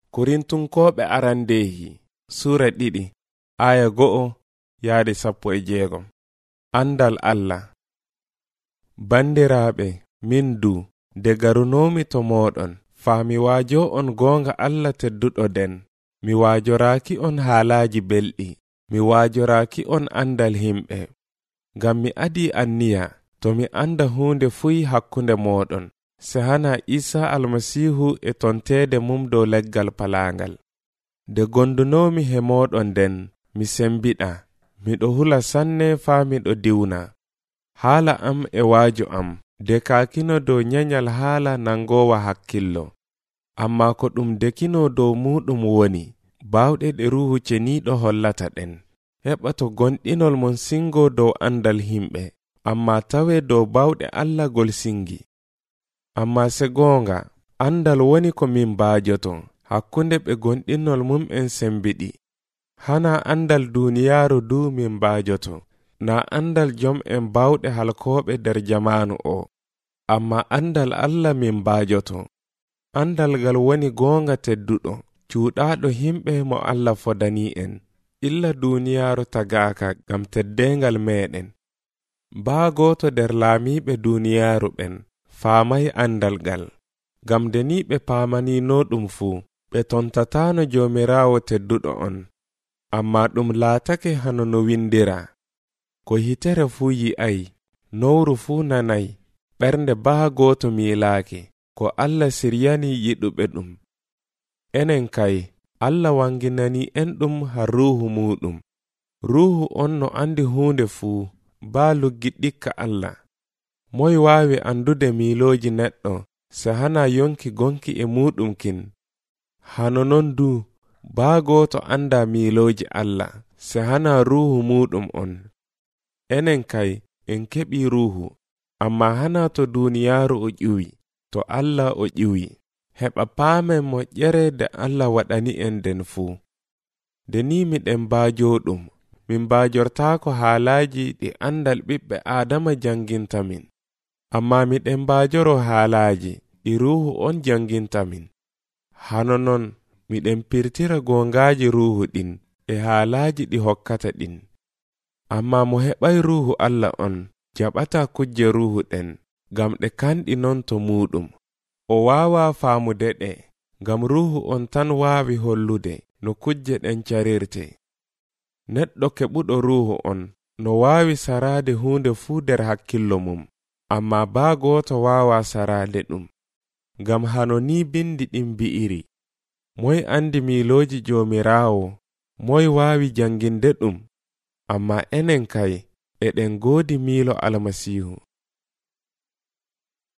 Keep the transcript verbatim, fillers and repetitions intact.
Korintunkoɓe arandehi sura ɗiɗi aya go'o yaade sappo e jeegom. Andal Allah. Bandiraɓe min du de garunomi to moɗon faa mi waajo on gonga Allah tedduɗo den. Mi waajoraaki on haalaji belɗi, mi waajoraaki on andal himɓe. Ngam mi adi anniya to mi anda hunde fuyi hakkunde moɗon se hana Isa almasihu e tontede mum dow leggal palangal. De gondunomi he moɗon den mi sembiɗa, miɗo hula sanne faa miɗo diwna. Haala am e waajo am de kaakino dow nyanyal haala nangowa hakkillo. Amma ko ɗum dekino dow muɗum woni bawɗe ɗe ruhu ceniɗo hollata ɗen. Heɓa to gonɗinol mon singo dow andal himɓe, amma tawe dow bawɗe Allah gol singi. Amma se gonga andal woni ko min baajoto hakkunde ɓe gonɗinol mum en sembiɗi. Hana andal duniyaaru du min baajoto, na andal jom en bawɗe halkoɓe der jamanu o, amma andal Allah min baajoto. Andal gal woni gonga tedduɗo, cuuɗaɗo himɓe mo Allah fodani en, illa duniyaaru tagaaka gam teddengal meɗen. Baa goto der laamiɓe duniyaaru ɓen faamay andal gal, gam deniɓe paamanino ɗum fuu, ɓe tontatano jomirawo tedduɗo on. Amma ɗum laatake hano no windira, ko hitere fuu yi'ay, nowru fuu nanay, ɓernde baa goto miilaake, ko Allah siryani yiɗuɓe ɗum. Enen kay Allah wanginani en ɗum har ruhu muɗum. Ruhu on no andi hunde fuu, baa luggi ɗikka Allah. Moy waawi andude miiloji neɗɗo se hana yonki gonki e muɗum kin? Hano non du baa goto anda miiloji Allah se hana ruhu muɗum on. Enen kay en keɓi ruhu, amma hana to duniyaaru o ƴiwi, to Allah o ƴiwi. Heɓa paamen moƴƴere de Allah waɗani en den fuu. De ni miɗen baajo ɗum, min baajortaako haalaji ɗi andal ɓiɓɓe Adama jangintamin, amma miɗen baajoro haalaji ɗi ruhu on jangintamin. Hano non miɗen pirtira gongaji ruhu ɗin e haalaji ɗi hokkata ɗin. Amma mo heɓay ruhu Allah on jaɓata kujje ruhu ɗen, gam ɗe kanɗi non to muɗum. O waawa faamude ɗe, gam ruhu on tan waawi hollude no kujje ɗen carirte. Neɗɗo keɓuɗo ruhu on no waawi sarade hunde fuu der hakkillo mum, amma baa goto waawa sarade ɗum. Gam hano ni bindi ɗin bi'iri, moy andi miiloji jomirawo, moy waawi janginde ɗum? Amma enen kay eɗen goodi miilo almasihu.